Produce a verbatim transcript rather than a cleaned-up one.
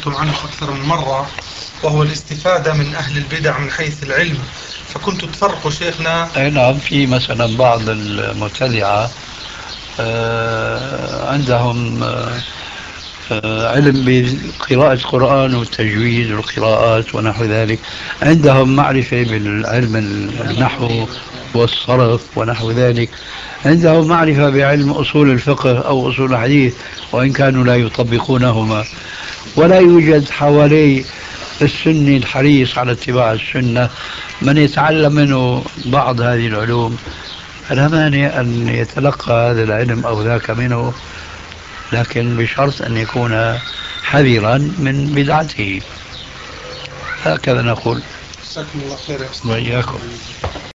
عنه أكثر من مرة، وهو الاستفادة من أهل البدع من حيث العلم، فكنت تفرقوا شيخنا. أي نعم، في مثلا بعض المبتدعة آه عندهم آه علم بقراءة القرآن والتجويد والقراءات ونحو ذلك، عندهم معرفة بالعلم النحو والصرف ونحو ذلك، عندهم معرفة بعلم أصول الفقه أو أصول الحديث، وإن كانوا لا يطبقونهما. ولا يوجد حوالي السني الحريص على اتباع السنة من يتعلم منه بعض هذه العلوم. فلا مانع أن يتلقى هذا العلم أو ذاك منه، لكن بشرط أن يكون حذرا من بدعته. هكذا نقول. جزاكم الله خير. وإياكم.